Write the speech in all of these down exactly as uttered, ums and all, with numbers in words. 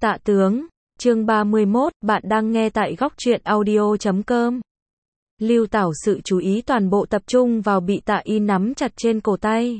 Tạ tướng, chương ba mươi mốt, bạn đang nghe tại góc truyện audio chấm com. Lưu Tảo sự chú ý toàn bộ tập trung vào bị Tạ Y nắm chặt trên cổ tay.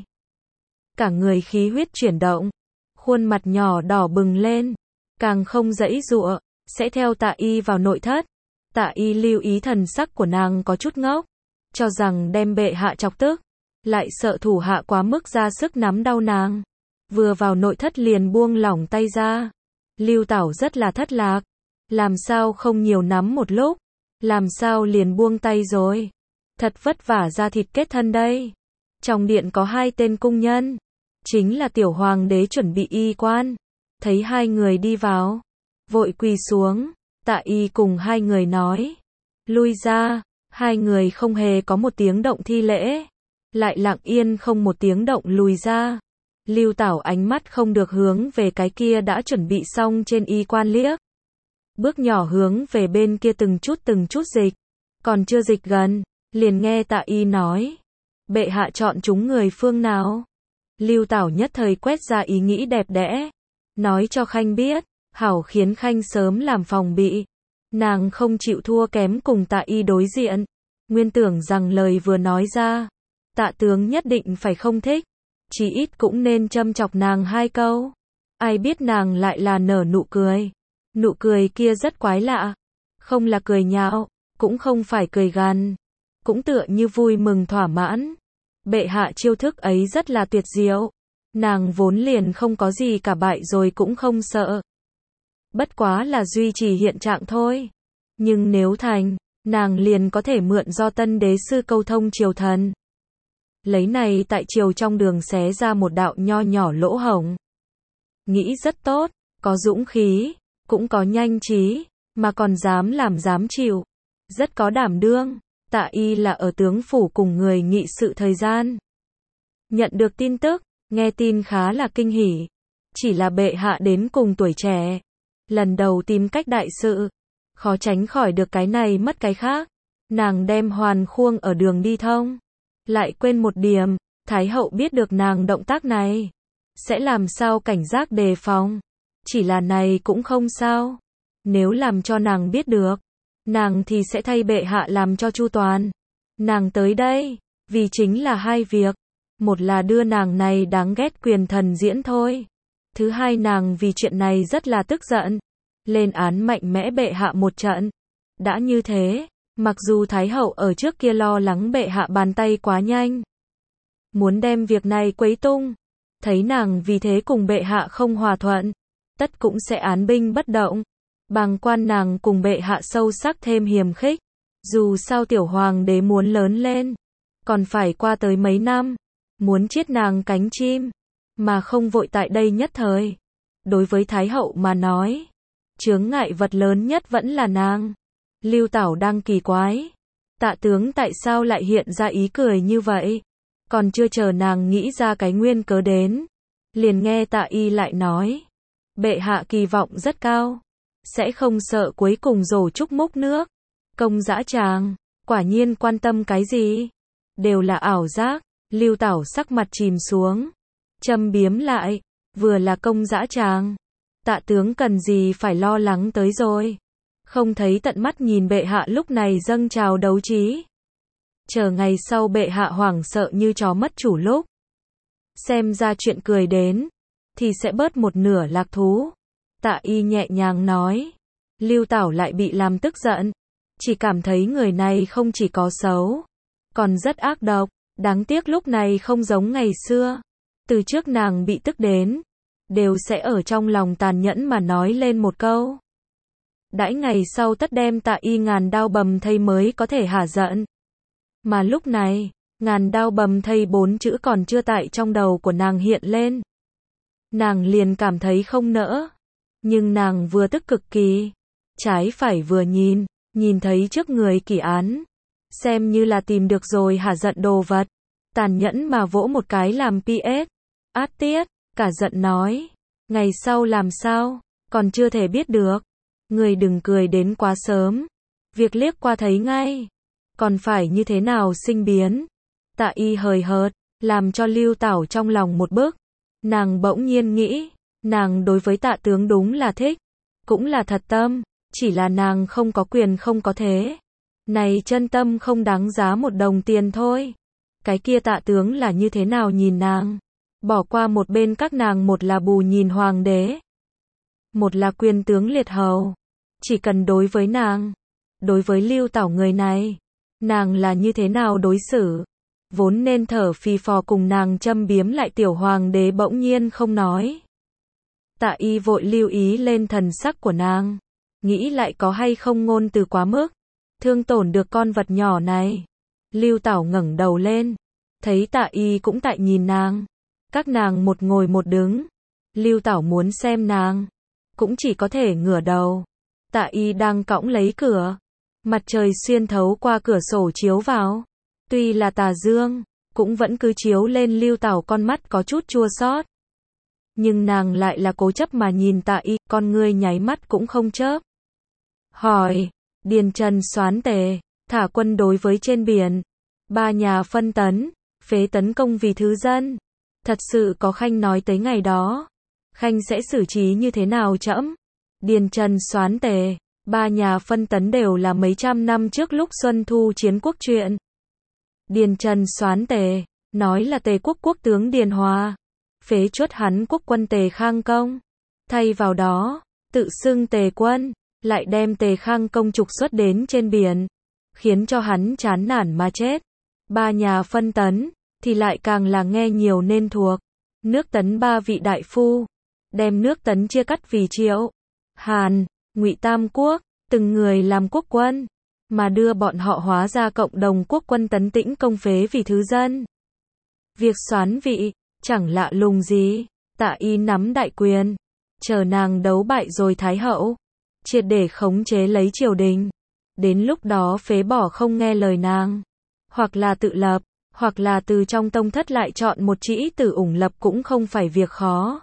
Cả người khí huyết chuyển động, khuôn mặt nhỏ đỏ bừng lên, càng không giãy giụa, sẽ theo Tạ Y vào nội thất. Tạ Y lưu ý thần sắc của nàng có chút ngốc, cho rằng đem bệ hạ chọc tức, lại sợ thủ hạ quá mức ra sức nắm đau nàng. Vừa vào nội thất liền buông lỏng tay ra. Lưu Tảo rất là thất lạc, làm sao không nhiều nắm một lúc, làm sao liền buông tay rồi. Thật vất vả ra thịt kết thân đây. Trong điện có hai tên cung nhân, chính là tiểu hoàng đế chuẩn bị y quan. Thấy hai người đi vào, vội quỳ xuống. Tạ Y cùng hai người nói, lui ra. Hai người không hề có một tiếng động thi lễ, lại lặng yên không một tiếng động lùi ra. Lưu Tảo ánh mắt không được hướng về cái kia đã chuẩn bị xong trên y quan liếc. Bước nhỏ hướng về bên kia từng chút từng chút dịch. Còn chưa dịch gần, liền nghe Tạ Y nói, bệ hạ chọn chúng người phương nào. Lưu Tảo nhất thời quét ra ý nghĩ đẹp đẽ, nói cho Khanh biết, hảo khiến Khanh sớm làm phòng bị. Nàng không chịu thua kém cùng Tạ Y đối diện. Nguyên tưởng rằng lời vừa nói ra, Tạ tướng nhất định phải không thích, chỉ ít cũng nên châm chọc nàng hai câu. Ai biết nàng lại là nở nụ cười. Nụ cười kia rất quái lạ, không là cười nhạo, cũng không phải cười gằn, cũng tựa như vui mừng thỏa mãn. Bệ hạ chiêu thức ấy rất là tuyệt diệu, nàng vốn liền không có gì cả bại rồi cũng không sợ. Bất quá là duy trì hiện trạng thôi. Nhưng nếu thành, nàng liền có thể mượn do tân đế sư câu thông triều thần. Lấy này tại triều trong đường xé ra một đạo nho nhỏ lỗ hổng. Nghĩ rất tốt, có dũng khí, cũng có nhanh trí, mà còn dám làm dám chịu. Rất có đảm đương. Tạ Y là ở tướng phủ cùng người nghị sự thời gian. Nhận được tin tức, nghe tin khá là kinh hỉ. Chỉ là bệ hạ đến cùng tuổi trẻ, lần đầu tìm cách đại sự, khó tránh khỏi được cái này mất cái khác. Nàng đem hoàn khuông ở đường đi thông. Lại quên một điểm, Thái hậu biết được nàng động tác này, sẽ làm sao cảnh giác đề phòng. Chỉ là này cũng không sao. Nếu làm cho nàng biết được, nàng thì sẽ thay bệ hạ làm cho chu toàn. Nàng tới đây, vì chính là hai việc. Một là đưa nàng này đáng ghét quyền thần diễn thôi. Thứ hai nàng vì chuyện này rất là tức giận, lên án mạnh mẽ bệ hạ một trận. Đã như thế, mặc dù Thái hậu ở trước kia lo lắng bệ hạ bàn tay quá nhanh, muốn đem việc này quấy tung, thấy nàng vì thế cùng bệ hạ không hòa thuận, tất cũng sẽ án binh bất động. Bàng quan nàng cùng bệ hạ sâu sắc thêm hiềm khích. Dù sao tiểu hoàng đế muốn lớn lên, còn phải qua tới mấy năm, muốn chiết nàng cánh chim, mà không vội tại đây nhất thời. Đối với Thái hậu mà nói, chướng ngại vật lớn nhất vẫn là nàng. Lưu Tảo đang kỳ quái, Tạ tướng tại sao lại hiện ra ý cười như vậy. Còn chưa chờ nàng nghĩ ra cái nguyên cớ đến, liền nghe Tạ Y lại nói, bệ hạ kỳ vọng rất cao, sẽ không sợ cuối cùng rổ trúc múc nước. Công dã tràng, quả nhiên quan tâm cái gì, đều là ảo giác. Lưu Tảo sắc mặt chìm xuống, châm biếm lại, vừa là công dã tràng, Tạ tướng cần gì phải lo lắng tới rồi. Không thấy tận mắt nhìn bệ hạ lúc này dâng trào đấu trí, chờ ngày sau bệ hạ hoảng sợ như chó mất chủ lúc, xem ra chuyện cười đến, thì sẽ bớt một nửa lạc thú. Tạ Y nhẹ nhàng nói. Lưu Tảo lại bị làm tức giận, chỉ cảm thấy người này không chỉ có xấu, còn rất ác độc. Đáng tiếc lúc này không giống ngày xưa. Từ trước nàng bị tức đến, đều sẽ ở trong lòng tàn nhẫn mà nói lên một câu. Đãi ngày sau tất đem Tạ Y ngàn đao bầm thây mới có thể hả giận. Mà lúc này, ngàn đao bầm thây bốn chữ còn chưa tại trong đầu của nàng hiện lên. Nàng liền cảm thấy không nỡ. Nhưng nàng vừa tức cực kỳ, trái phải vừa nhìn, nhìn thấy trước người kỳ án, xem như là tìm được rồi hả giận đồ vật. Tàn nhẫn mà vỗ một cái làm pê ét. Át tiết, cả giận nói, ngày sau làm sao, còn chưa thể biết được. Người đừng cười đến quá sớm, việc liếc qua thấy ngay, còn phải như thế nào sinh biến. Tạ Y hời hợt, làm cho Lưu Tảo trong lòng một bức. Nàng bỗng nhiên nghĩ, nàng đối với Tạ tướng đúng là thích, cũng là thật tâm, chỉ là nàng không có quyền không có thế. Này chân tâm không đáng giá một đồng tiền thôi. Cái kia Tạ tướng là như thế nào nhìn nàng? Bỏ qua một bên các nàng, một là bù nhìn hoàng đế, một là quyền tướng liệt hầu. Chỉ cần đối với nàng, đối với Lưu Tảo người này, nàng là như thế nào đối xử? Vốn nên thở phì phò cùng nàng châm biếm lại tiểu hoàng đế bỗng nhiên không nói. Tạ Y vội lưu ý lên thần sắc của nàng, nghĩ lại có hay không ngôn từ quá mức, thương tổn được con vật nhỏ này. Lưu Tảo ngẩng đầu lên, thấy Tạ Y cũng tại nhìn nàng. Các nàng một ngồi một đứng. Lưu Tảo muốn xem nàng, cũng chỉ có thể ngửa đầu. Tạ Y đang cõng lấy cửa. Mặt trời xuyên thấu qua cửa sổ chiếu vào. Tuy là tà dương, cũng vẫn cứ chiếu lên Lưu Tảo con mắt có chút chua xót. Nhưng nàng lại là cố chấp mà nhìn Tạ Y, con ngươi nháy mắt cũng không chớp. Hỏi, Điền Trần soán tề, thả quân đối với trên biển. Ba nhà phân tấn, phế tấn công vì thứ dân. Thật sự có Khanh nói tới ngày đó, Khanh sẽ xử trí như thế nào trẫm? Điền Trần soán tề, ba nhà phân tấn đều là mấy trăm năm trước lúc Xuân Thu chiến quốc chuyện. Điền Trần soán tề, nói là Tề quốc quốc tướng Điền Hòa, phế chuất hắn quốc quân Tề Khang Công. Thay vào đó, tự xưng Tề quân, lại đem Tề Khang Công trục xuất đến trên biển, khiến cho hắn chán nản mà chết. Ba nhà phân tấn, thì lại càng là nghe nhiều nên thuộc. Nước Tấn ba vị đại phu, đem nước Tấn chia cắt vì Triệu, Hàn, Ngụy tam quốc, từng người làm quốc quân, mà đưa bọn họ hóa ra cộng đồng quốc quân Tấn Tĩnh công phế vì thứ dân. Việc soán vị, chẳng lạ lùng gì, Tạ Y nắm đại quyền, chờ nàng đấu bại rồi Thái hậu, triệt để khống chế lấy triều đình. Đến lúc đó phế bỏ không nghe lời nàng, hoặc là tự lập, hoặc là từ trong tông thất lại chọn một trĩ tử ủng lập cũng không phải việc khó.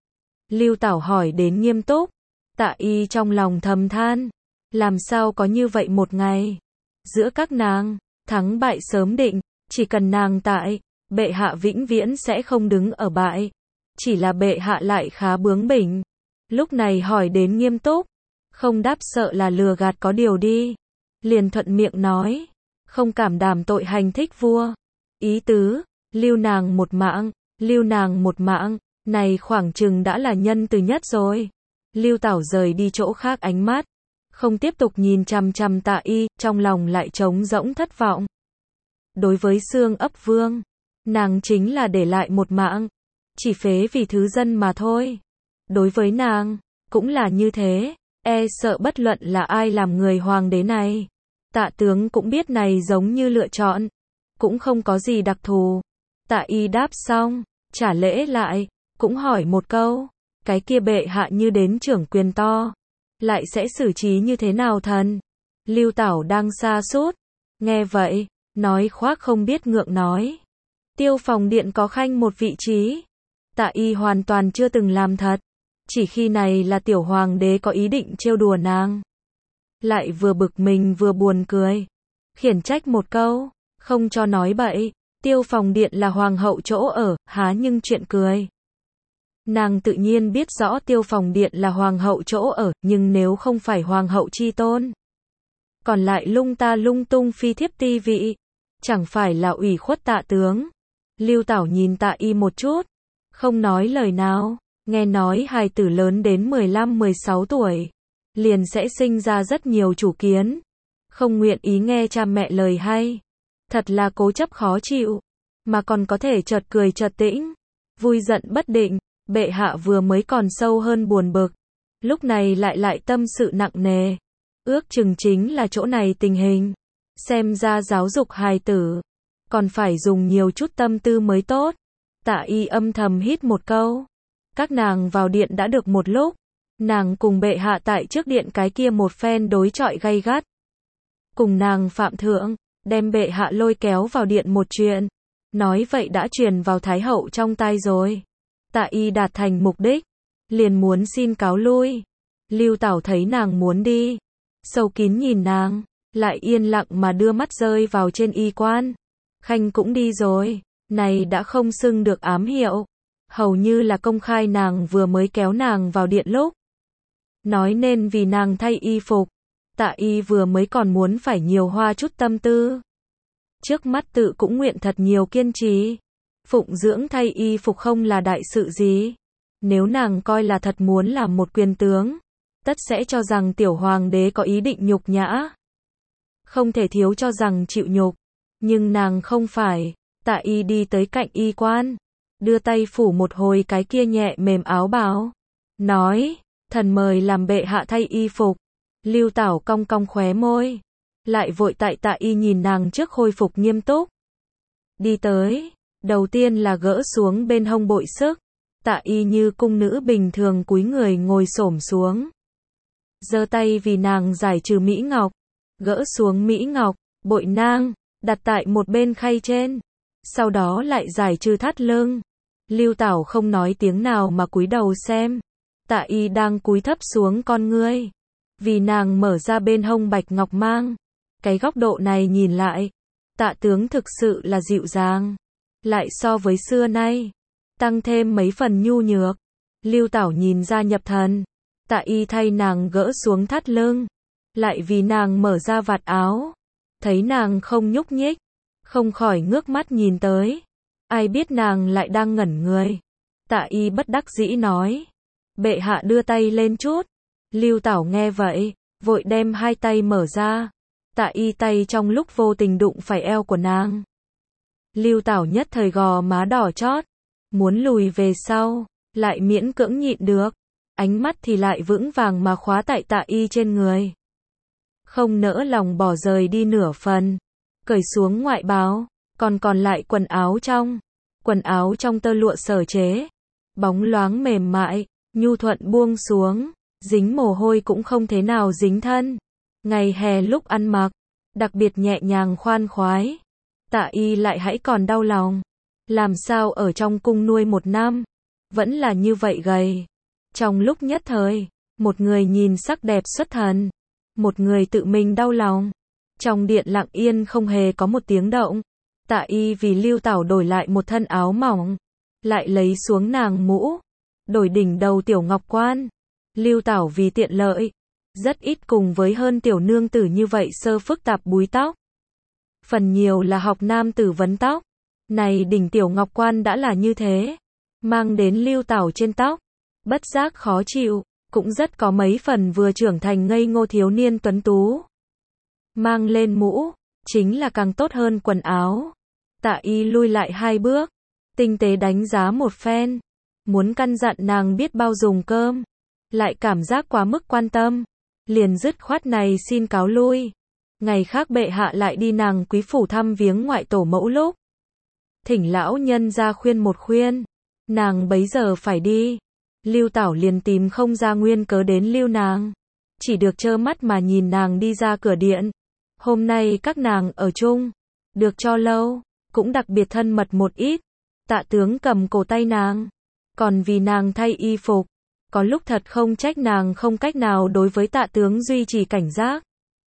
Lưu Tảo hỏi đến nghiêm túc, Tạ Y trong lòng thầm than, làm sao có như vậy một ngày. Giữa các nàng, thắng bại sớm định, chỉ cần nàng tại, bệ hạ vĩnh viễn sẽ không đứng ở bại. Chỉ là bệ hạ lại khá bướng bỉnh. Lúc này hỏi đến nghiêm túc, không đáp sợ là lừa gạt có điều đi. Liền thuận miệng nói, không cảm đảm tội hành thích vua. Ý tứ, lưu nàng một mạng, lưu nàng một mạng, này khoảng chừng đã là nhân từ nhất rồi. Lưu Tảo rời đi chỗ khác ánh mắt, không tiếp tục nhìn chằm chằm Tạ Y, trong lòng lại trống rỗng thất vọng. Đối với Xương Ấp Vương, nàng chính là để lại một mạng, chỉ phế vì thứ dân mà thôi. Đối với nàng, cũng là như thế, e sợ bất luận là ai làm người hoàng đế này. Tạ tướng cũng biết này giống như lựa chọn, cũng không có gì đặc thù. Tạ Y đáp xong, trả lễ lại, cũng hỏi một câu, cái kia bệ hạ như đến trưởng quyền to, lại sẽ xử trí như thế nào thần? Lưu Tảo đang sa sút, nghe vậy, nói khoác không biết ngượng nói, Tiêu Phòng Điện có Khanh một vị trí. Tạ Y hoàn toàn chưa từng làm thật, chỉ khi này là tiểu hoàng đế có ý định trêu đùa nàng. Lại vừa bực mình vừa buồn cười, khiển trách một câu, không cho nói bậy, Tiêu Phòng Điện là hoàng hậu chỗ ở, há nhưng chuyện cười. Nàng tự nhiên biết rõ Tiêu Phòng Điện là hoàng hậu chỗ ở, nhưng nếu không phải hoàng hậu chi tôn, còn lại lung ta lung tung phi thiếp ti vị, chẳng phải là ủy khuất Tạ tướng. Lưu Tảo nhìn Tạ Y một chút, không nói lời nào, nghe nói hài tử lớn đến mười lăm mười sáu tuổi, liền sẽ sinh ra rất nhiều chủ kiến, không nguyện ý nghe cha mẹ lời hay. Thật là cố chấp khó chịu, mà còn có thể chợt cười chợt tĩnh, vui giận bất định. Bệ hạ vừa mới còn sâu hơn buồn bực, lúc này lại lại tâm sự nặng nề. Ước chừng chính là chỗ này tình hình, xem ra giáo dục hài tử, còn phải dùng nhiều chút tâm tư mới tốt. Tạ Y âm thầm hít một câu. Các nàng vào điện đã được một lúc, nàng cùng bệ hạ tại trước điện cái kia một phen đối chọi gay gắt. Cùng nàng phạm thượng, đem bệ hạ lôi kéo vào điện một chuyện, nói vậy đã truyền vào Thái hậu trong tai rồi. Tạ Y đạt thành mục đích, liền muốn xin cáo lui. Lưu Tảo thấy nàng muốn đi, sâu kín nhìn nàng, lại yên lặng mà đưa mắt rơi vào trên y quan. Khanh cũng đi rồi, này đã không xưng được ám hiệu, hầu như là công khai nàng vừa mới kéo nàng vào điện lúc. nói nên vì nàng thay y phục. Tạ y vừa mới còn muốn phải nhiều hoa chút tâm tư. Trước mắt tự cũng nguyện thật nhiều kiên trì. Phụng dưỡng thay y phục không là đại sự gì. Nếu nàng coi là thật muốn làm một quyền tướng, tất sẽ cho rằng tiểu hoàng đế có ý định nhục nhã. Không thể thiếu cho rằng chịu nhục. Nhưng nàng không phải. Tạ y đi tới cạnh y quan, đưa tay phủ một hồi cái kia nhẹ mềm áo bào, nói, thần mời làm bệ hạ thay y phục. Lưu Tảo cong cong khóe môi, lại vội tại Tạ y nhìn nàng trước khôi phục nghiêm túc. Đi tới, đầu tiên là gỡ xuống bên hông bội sức. Tạ y như cung nữ bình thường cúi người ngồi xổm xuống, giơ tay vì nàng giải trừ mỹ ngọc, gỡ xuống mỹ ngọc, bội nang, đặt tại một bên khay trên. Sau đó lại giải trừ thắt lưng. Lưu Tảo không nói tiếng nào mà cúi đầu xem. Tạ y đang cúi thấp xuống con ngươi, vì nàng mở ra bên hông bạch ngọc mang. Cái góc độ này nhìn lại, Tạ tướng thực sự là dịu dàng, lại so với xưa nay tăng thêm mấy phần nhu nhược. Lưu Tảo nhìn ra nhập thần. Tạ y thay nàng gỡ xuống thắt lưng, lại vì nàng mở ra vạt áo. Thấy nàng không nhúc nhích, không khỏi ngước mắt nhìn tới. Ai biết nàng lại đang ngẩn người. Tạ y bất đắc dĩ nói, bệ hạ đưa tay lên chút. Lưu Tảo nghe vậy, vội đem hai tay mở ra. Tạ y tay trong lúc vô tình đụng phải eo của nàng. Lưu Tảo nhất thời gò má đỏ chót, muốn lùi về sau, lại miễn cưỡng nhịn được. Ánh mắt thì lại vững vàng mà khóa tại Tạ y trên người. Không nỡ lòng bỏ rời đi nửa phần. Cởi xuống ngoại bào, còn còn lại quần áo trong. Quần áo trong tơ lụa sở chế, bóng loáng mềm mại, nhu thuận buông xuống, dính mồ hôi cũng không thế nào dính thân. Ngày hè lúc ăn mặc, đặc biệt nhẹ nhàng khoan khoái. Tạ y lại hãy còn đau lòng. Làm sao ở trong cung nuôi một năm, vẫn là như vậy gầy. Trong lúc nhất thời, một người nhìn sắc đẹp xuất thần, một người tự mình đau lòng. Trong điện lặng yên không hề có một tiếng động. Tạ y vì Lưu Tảo đổi lại một thân áo mỏng, lại lấy xuống nàng mũ, đổi đỉnh đầu tiểu ngọc quan. Lưu Tảo vì tiện lợi, rất ít cùng với hơn tiểu nương tử như vậy sơ phức tạp búi tóc. Phần nhiều là học nam tử vấn tóc. Này đỉnh tiểu ngọc quan đã là như thế, mang đến Lưu Tảo trên tóc, bất giác khó chịu, cũng rất có mấy phần vừa trưởng thành ngây ngô thiếu niên tuấn tú. Mang lên mũ, chính là càng tốt hơn quần áo. Tạ y lui lại hai bước, tinh tế đánh giá một phen, muốn căn dặn nàng biết bao dùng cơm, lại cảm giác quá mức quan tâm, liền dứt khoát này xin cáo lui. Ngày khác bệ hạ lại đi nàng quý phủ thăm viếng ngoại tổ mẫu lúc, thỉnh lão nhân ra khuyên một khuyên, nàng bấy giờ phải đi. Lưu Tảo liền tìm không ra nguyên cớ đến lưu nàng, chỉ được trơ mắt mà nhìn nàng đi ra cửa điện. Hôm nay các nàng ở chung, được cho lâu, cũng đặc biệt thân mật một ít. Tạ tướng cầm cổ tay nàng, còn vì nàng thay y phục, có lúc thật không trách nàng không cách nào đối với Tạ tướng duy trì cảnh giác.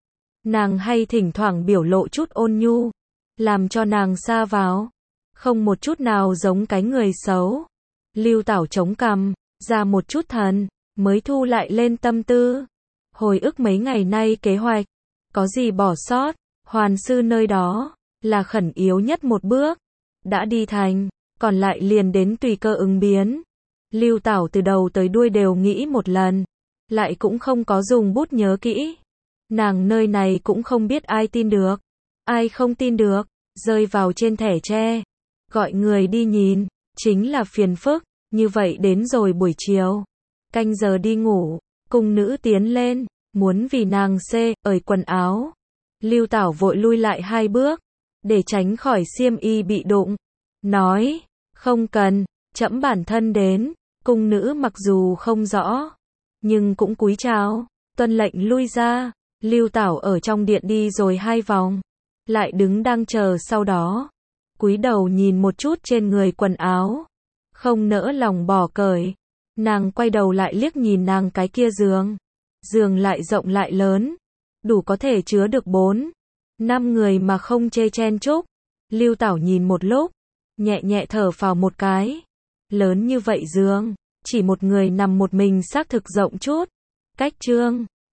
Nàng hay thỉnh thoảng biểu lộ chút ôn nhu, làm cho nàng xa vào, không một chút nào giống cái người xấu. Lưu Tảo chống cằm, ra một chút thần, mới thu lại lên tâm tư. Hồi ức mấy ngày nay kế hoạch, có gì bỏ sót, hoàn sư nơi đó, là khẩn yếu nhất một bước. Đã đi thành, còn lại liền đến tùy cơ ứng biến. Lưu Tảo từ đầu tới đuôi đều nghĩ một lần, lại cũng không có dùng bút nhớ kỹ. Nàng nơi này cũng không biết ai tin được, ai không tin được, rơi vào trên thẻ tre. Gọi người đi nhìn, chính là phiền phức. Như vậy đến rồi buổi chiều, canh giờ đi ngủ, cung nữ tiến lên, muốn vì nàng xê, ởi quần áo. Lưu Tảo vội lui lại hai bước, để tránh khỏi xiêm y bị đụng. Nói, không cần, trẫm bản thân đến. Cung nữ mặc dù không rõ, nhưng cũng cúi chào, tuân lệnh lui ra. Lưu Tảo ở trong điện đi rồi hai vòng, lại đứng đang chờ sau đó. Cúi đầu nhìn một chút trên người quần áo, không nỡ lòng bỏ cởi. Nàng quay đầu lại liếc nhìn nàng cái kia giường. Giường lại rộng lại lớn, đủ có thể chứa được bốn, năm người mà không chê chen chúc. Lưu Tảo nhìn một lúc, nhẹ nhẹ thở phào một cái. Lớn như vậy giường, chỉ một người nằm một mình xác thực rộng chút. Cách chương